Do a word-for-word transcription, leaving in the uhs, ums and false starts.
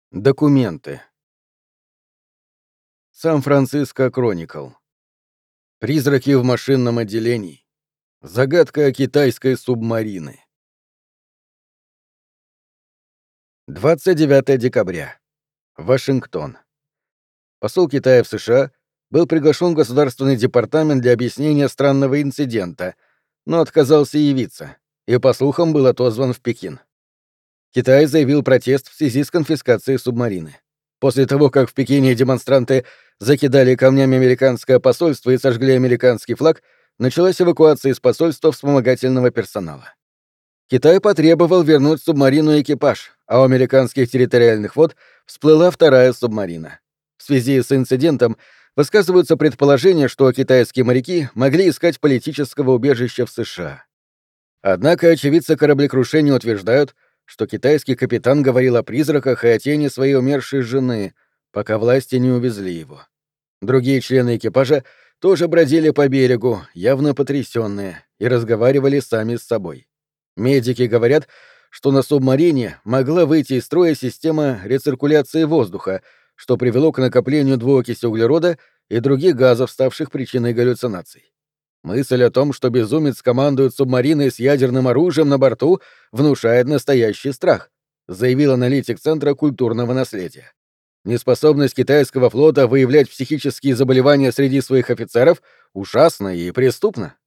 Документы. Сан-Франциско Кроникл. Призраки в машинном отделении. Загадка китайской субмарины. двадцать девятое декабря. Вашингтон. Посол Китая в США был приглашен в Государственный департамент для объяснения странного инцидента, но отказался явиться, и, по слухам, был отозван в Пекин. Китай заявил протест в связи с конфискацией субмарины. После того, как в Пекине демонстранты закидали камнями американское посольство и сожгли американский флаг, началась эвакуация из посольства вспомогательного персонала. Китай потребовал вернуть субмарину и экипаж, а у американских территориальных вод всплыла вторая субмарина. В связи с инцидентом высказываются предположения, что китайские моряки могли искать политического убежища в США. Однако очевидцы кораблекрушения утверждают, что китайский капитан говорил о призраках и о тени своей умершей жены, пока власти не увезли его. Другие члены экипажа тоже бродили по берегу, явно потрясенные, и разговаривали сами с собой. Медики говорят, что на субмарине могла выйти из строя система рециркуляции воздуха, что привело к накоплению двуокиси углерода и других газов, ставших причиной галлюцинаций. Мысль о том, что безумец командует субмариной с ядерным оружием на борту, внушает настоящий страх, заявил аналитик Центра культурного наследия. Неспособность китайского флота выявлять психические заболевания среди своих офицеров ужасна и преступна.